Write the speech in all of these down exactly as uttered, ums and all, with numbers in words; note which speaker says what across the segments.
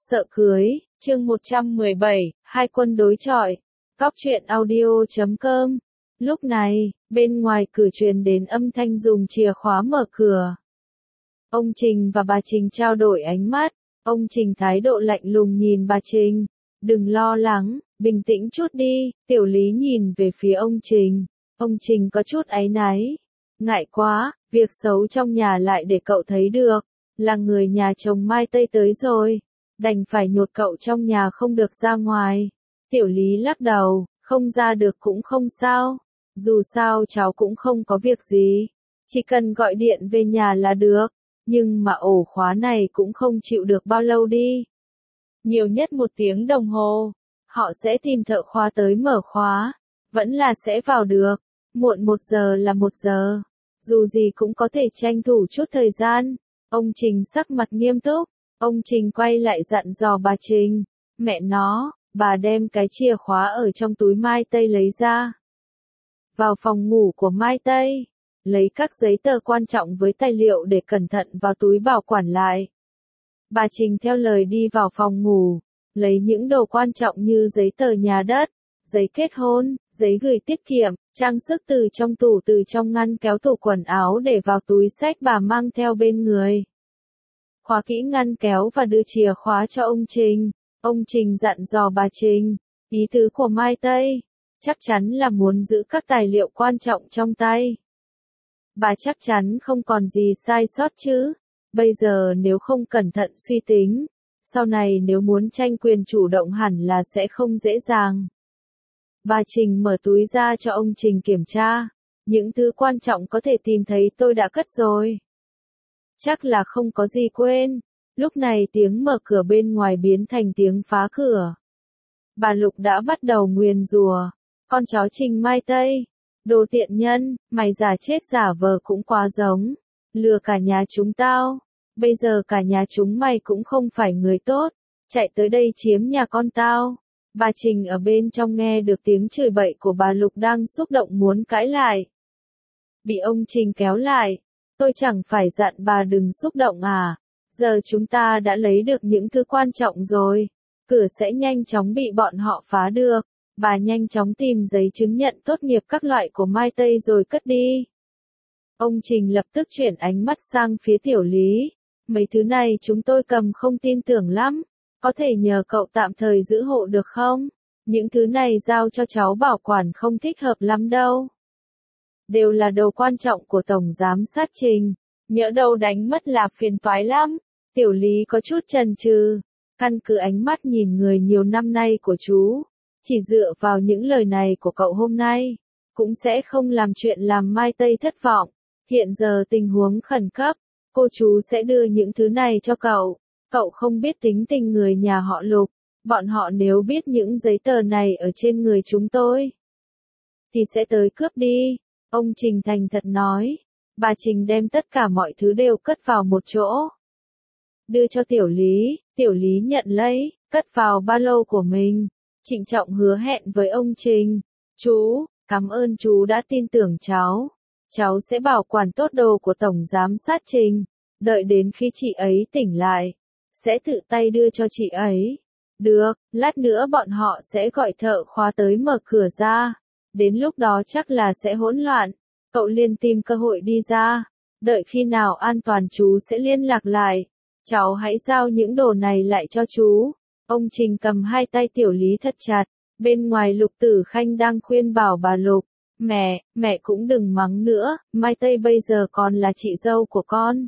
Speaker 1: Sợ cưới, chương một trăm mười bảy, hai quân đối chọi. Cóc truyện audio chấm com. Lúc này, bên ngoài cửa truyền đến âm thanh dùng chìa khóa mở cửa. Ông Trình và bà Trình trao đổi ánh mắt, ông Trình thái độ lạnh lùng nhìn bà Trình. Đừng lo lắng, bình tĩnh chút đi, Tiểu Lý nhìn về phía ông Trình. Ông Trình có chút áy náy. Ngại quá, việc xấu trong nhà lại để cậu thấy được, là người nhà chồng Mai Tây tới rồi. Đành phải nhốt cậu trong nhà không được ra ngoài. Tiểu Lý lắc đầu, không ra được cũng không sao. Dù sao cháu cũng không có việc gì. Chỉ cần gọi điện về nhà là được. Nhưng mà ổ khóa này cũng không chịu được bao lâu đi. Nhiều nhất một tiếng đồng hồ. Họ sẽ tìm thợ khóa tới mở khóa. Vẫn là sẽ vào được. Muộn một giờ là một giờ. Dù gì cũng có thể tranh thủ chút thời gian. Ông Trình sắc mặt nghiêm túc. Ông Trình quay lại dặn dò bà Trình. Mẹ nó, bà đem cái chìa khóa ở trong túi Mai Tây lấy ra. Vào phòng ngủ của Mai Tây. Lấy các giấy tờ quan trọng với tài liệu để cẩn thận vào túi bảo quản lại. Bà Trình theo lời đi vào phòng ngủ. Lấy những đồ quan trọng như giấy tờ nhà đất, giấy kết hôn, giấy gửi tiết kiệm, trang sức từ trong tủ từ trong ngăn kéo tủ quần áo để vào túi xách bà mang theo bên người. Khóa kỹ ngăn kéo và đưa chìa khóa cho ông Trình. Ông Trình dặn dò bà Trình. Ý tứ của Mai Tây. Chắc chắn là muốn giữ các tài liệu quan trọng trong tay. Bà chắc chắn không còn gì sai sót chứ. Bây giờ nếu không cẩn thận suy tính. Sau này nếu muốn tranh quyền chủ động hẳn là sẽ không dễ dàng. Bà Trình mở túi ra cho ông Trình kiểm tra. Những thứ quan trọng có thể tìm thấy tôi đã cất rồi. Chắc là không có gì quên. Lúc này tiếng mở cửa bên ngoài biến thành tiếng phá cửa. Bà Lục đã bắt đầu nguyền rủa. Con chó Trình Mai Tây. Đồ tiện nhân, mày giả chết giả vờ cũng quá giống. Lừa cả nhà chúng tao. Bây giờ cả nhà chúng mày cũng không phải người tốt. Chạy tới đây chiếm nhà con tao. Bà Trình ở bên trong nghe được tiếng chửi bậy của bà Lục đang xúc động muốn cãi lại. Bị ông Trình kéo lại. Tôi chẳng phải dặn bà đừng xúc động à. Giờ chúng ta đã lấy được những thứ quan trọng rồi. Cửa sẽ nhanh chóng bị bọn họ phá được. Bà nhanh chóng tìm giấy chứng nhận tốt nghiệp các loại của Mai Tây rồi cất đi. Ông Trình lập tức chuyển ánh mắt sang phía Tiểu Lý. Mấy thứ này chúng tôi cầm không tin tưởng lắm. Có thể nhờ cậu tạm thời giữ hộ được không? Những thứ này giao cho cháu bảo quản không thích hợp lắm đâu. Đều là đồ quan trọng của Tổng Giám sát Trình. Nhỡ đâu đánh mất là phiền toái lắm. Tiểu Lý có chút chần chừ. Căn cứ ánh mắt nhìn người nhiều năm nay của chú. Chỉ dựa vào những lời này của cậu hôm nay. Cũng sẽ không làm chuyện làm Mai Tây thất vọng. Hiện giờ tình huống khẩn cấp. Cô chú sẽ đưa những thứ này cho cậu. Cậu không biết tính tình người nhà họ Lục. Bọn họ nếu biết những giấy tờ này ở trên người chúng tôi. Thì sẽ tới cướp đi. Ông Trình thành thật nói. Bà Trình đem tất cả mọi thứ đều cất vào một chỗ. Đưa cho Tiểu Lý. Tiểu Lý nhận lấy. Cất vào ba lô của mình. Trịnh trọng hứa hẹn với ông Trình. Chú, cảm ơn chú đã tin tưởng cháu. Cháu sẽ bảo quản tốt đồ của Tổng Giám sát Trình. Đợi đến khi chị ấy tỉnh lại. Sẽ tự tay đưa cho chị ấy. Được, lát nữa bọn họ sẽ gọi thợ khóa tới mở cửa ra. Đến lúc đó chắc là sẽ hỗn loạn. Cậu liền tìm cơ hội đi ra. Đợi khi nào an toàn chú sẽ liên lạc lại. Cháu hãy giao những đồ này lại cho chú. Ông Trình cầm hai tay Tiểu Lý thật chặt. Bên ngoài Lục Tử Khanh đang khuyên bảo bà Lục. Mẹ, mẹ cũng đừng mắng nữa. Mai Tây bây giờ còn là chị dâu của con.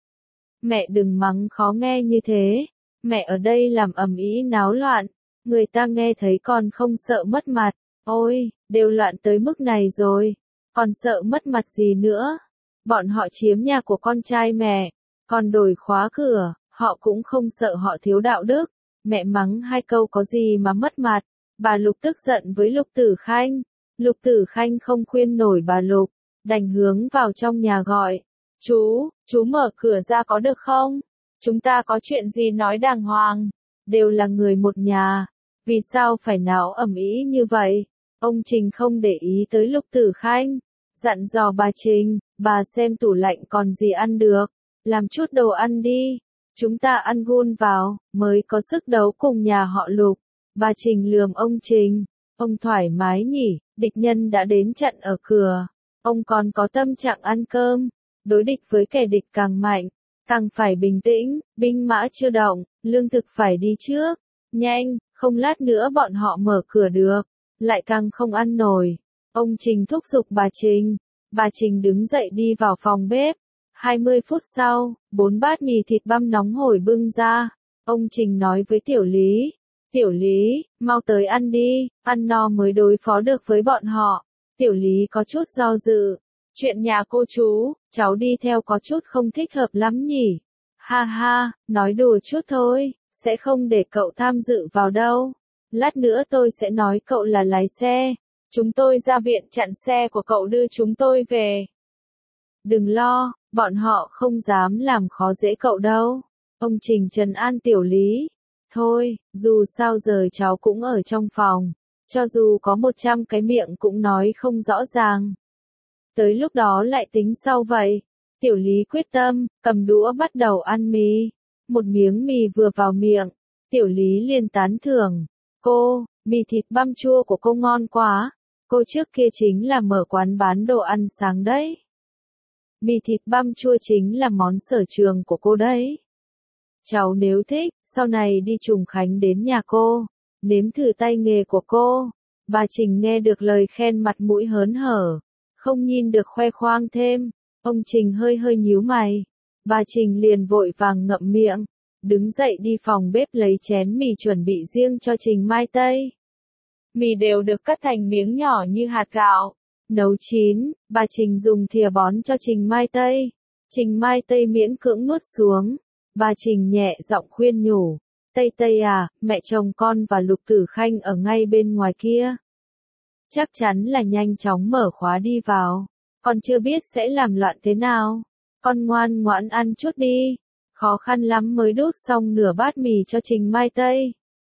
Speaker 1: Mẹ đừng mắng khó nghe như thế. Mẹ ở đây làm ầm ĩ náo loạn. Người ta nghe thấy còn không sợ mất mặt. Ôi, đều loạn tới mức này rồi. Còn sợ mất mặt gì nữa. Bọn họ chiếm nhà của con trai mẹ. Còn đổi khóa cửa. Họ cũng không sợ họ thiếu đạo đức. Mẹ mắng hai câu có gì mà mất mặt. Bà Lục tức giận với Lục Tử Khanh. Lục Tử Khanh không khuyên nổi bà Lục. Đành hướng vào trong nhà gọi. Chú, chú mở cửa ra có được không? Chúng ta có chuyện gì nói đàng hoàng. Đều là người một nhà. Vì sao phải náo ầm ĩ như vậy? Ông Trình không để ý tới Lục Tử Khanh. Dặn dò bà Trình, bà xem tủ lạnh còn gì ăn được. Làm chút đồ ăn đi. Chúng ta ăn gun vào, mới có sức đấu cùng nhà họ Lục. Bà Trình lườm ông Trình. Ông thoải mái nhỉ, địch nhân đã đến chặn ở cửa. Ông còn có tâm trạng ăn cơm. Đối địch với kẻ địch càng mạnh, càng phải bình tĩnh, binh mã chưa động, lương thực phải đi trước. Nhanh, không lát nữa bọn họ mở cửa được, lại càng không ăn nổi. Ông Trình thúc giục bà Trình. Bà Trình đứng dậy đi vào phòng bếp. hai mươi phút sau, bốn bát mì thịt băm nóng hổi bưng ra. Ông Trình nói với Tiểu Lý. Tiểu Lý, mau tới ăn đi, ăn no mới đối phó được với bọn họ. Tiểu Lý có chút do dự. Chuyện nhà cô chú, cháu đi theo có chút không thích hợp lắm nhỉ. Ha ha, nói đùa chút thôi, sẽ không để cậu tham dự vào đâu. Lát nữa tôi sẽ nói cậu là lái xe. Chúng tôi ra viện chặn xe của cậu đưa chúng tôi về. Đừng lo, bọn họ không dám làm khó dễ cậu đâu. Ông Trình trấn an Tiểu Lý. Thôi, dù sao giờ cháu cũng ở trong phòng. Cho dù có một trăm cái miệng cũng nói không rõ ràng. Tới lúc đó lại tính sau vậy. Tiểu Lý quyết tâm, cầm đũa bắt đầu ăn mì. Một miếng mì vừa vào miệng. Tiểu Lý liền tán thưởng. Cô, mì thịt băm chua của cô ngon quá. Cô trước kia chính là mở quán bán đồ ăn sáng đấy. Mì thịt băm chua chính là món sở trường của cô đấy. Cháu nếu thích, sau này đi Trùng Khánh đến nhà cô, nếm thử tay nghề của cô. Bà Trình nghe được lời khen mặt mũi hớn hở, không nhìn được khoe khoang thêm. Ông Trình hơi hơi nhíu mày. Bà Trình liền vội vàng ngậm miệng, đứng dậy đi phòng bếp lấy chén mì chuẩn bị riêng cho Trình Mai Tây. Mì đều được cắt thành miếng nhỏ như hạt gạo. Nấu chín, bà Trình dùng thìa bón cho Trình Mai Tây. Trình Mai Tây miễn cưỡng nuốt xuống. Bà Trình nhẹ giọng khuyên nhủ. Tây Tây à, mẹ chồng con và Lục Tử Khanh ở ngay bên ngoài kia. Chắc chắn là nhanh chóng mở khóa đi vào. Con chưa biết sẽ làm loạn thế nào. Con ngoan ngoãn ăn chút đi. Khó khăn lắm mới đút xong nửa bát mì cho Trình Mai Tây.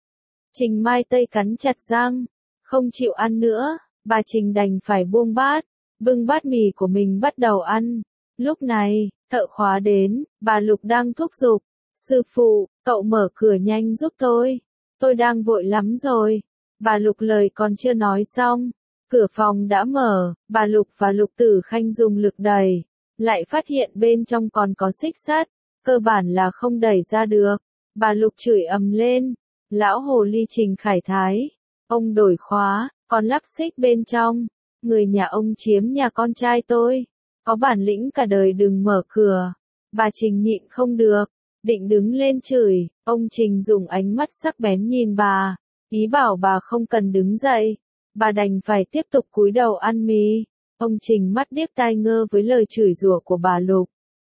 Speaker 1: Trình Mai Tây cắn chặt răng, không chịu ăn nữa. Bà Trình đành phải buông bát, bưng bát mì của mình bắt đầu ăn. Lúc này, thợ khóa đến, bà Lục đang thúc giục. Sư phụ, cậu mở cửa nhanh giúp tôi. Tôi đang vội lắm rồi. Bà Lục lời còn chưa nói xong. Cửa phòng đã mở, bà Lục và Lục Tử Khanh dùng lực đẩy. Lại phát hiện bên trong còn có xích sắt, cơ bản là không đẩy ra được. Bà Lục chửi ầm lên. Lão hồ ly Trình Khải Thái. Ông đổi khóa, còn lắp xích bên trong. Người nhà ông chiếm nhà con trai tôi. Có bản lĩnh cả đời đừng mở cửa. Bà Trình nhịn không được. Định đứng lên chửi. Ông Trình dùng ánh mắt sắc bén nhìn bà. Ý bảo bà không cần đứng dậy. Bà đành phải tiếp tục cúi đầu ăn mì. Ông Trình mắt điếc tai ngơ với lời chửi rủa của bà Lục.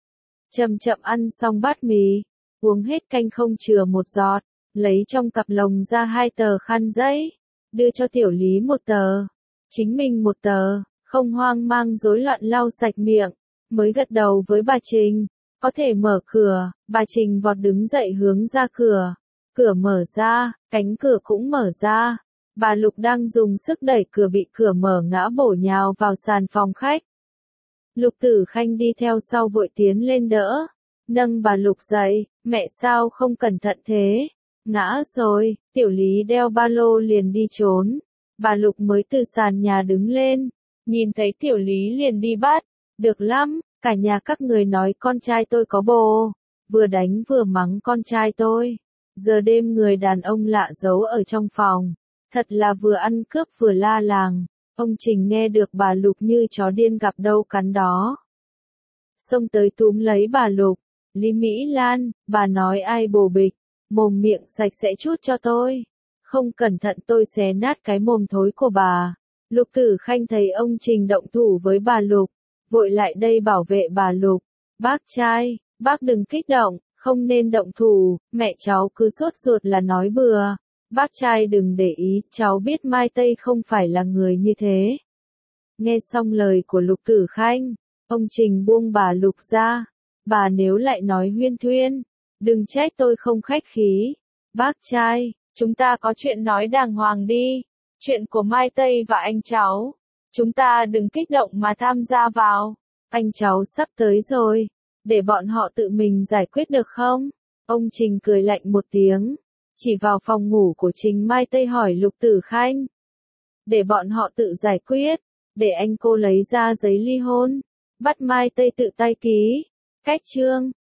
Speaker 1: Chậm chậm ăn xong bát mì. Uống hết canh không chừa một giọt. Lấy trong cặp lồng ra hai tờ khăn giấy. Đưa cho Tiểu Lý một tờ. Chính mình một tờ. Không hoang mang rối loạn lau sạch miệng. Mới gật đầu với bà Trình. Có thể mở cửa. Bà Trình vọt đứng dậy hướng ra cửa. Cửa mở ra. Cánh cửa cũng mở ra. Bà Lục đang dùng sức đẩy cửa bị cửa mở ngã bổ nhào vào sàn phòng khách. Lục Tử Khanh đi theo sau vội tiến lên đỡ. Nâng bà Lục dậy. Mẹ sao không cẩn thận thế? Ngã rồi. Tiểu Lý đeo ba lô liền đi trốn. Bà Lục mới từ sàn nhà đứng lên. Nhìn thấy Tiểu Lý liền đi bắt. Được lắm, cả nhà các người nói con trai tôi có bồ. Vừa đánh vừa mắng con trai tôi. Giờ đêm người đàn ông lạ giấu ở trong phòng. Thật là vừa ăn cướp vừa la làng. Ông Trình nghe được bà Lục như chó điên gặp đâu cắn đó. Xông tới túm lấy bà Lục. Lý Mỹ Lan, bà nói ai bồ bịch. Mồm miệng sạch sẽ chút cho tôi. Không cẩn thận tôi xé nát cái mồm thối của bà. Lục Tử Khanh thấy ông Trình động thủ với bà Lục. Vội lại đây bảo vệ bà Lục. Bác trai, bác đừng kích động, không nên động thủ. Mẹ cháu cứ sốt ruột là nói bừa. Bác trai đừng để ý, cháu biết Mai Tây không phải là người như thế. Nghe xong lời của Lục Tử Khanh, ông Trình buông bà Lục ra. Bà nếu lại nói huyên thuyên, đừng trách tôi không khách khí. Bác trai, chúng ta có chuyện nói đàng hoàng đi. Chuyện của Mai Tây và anh cháu. Chúng ta đừng kích động mà tham gia vào. Anh cháu sắp tới rồi. Để bọn họ tự mình giải quyết được không? Ông Trình cười lạnh một tiếng, chỉ vào phòng ngủ của Trình Mai Tây hỏi Lục Tử Khanh. Để bọn họ tự giải quyết, để anh cô lấy ra giấy ly hôn, bắt Mai Tây tự tay ký. Cách chương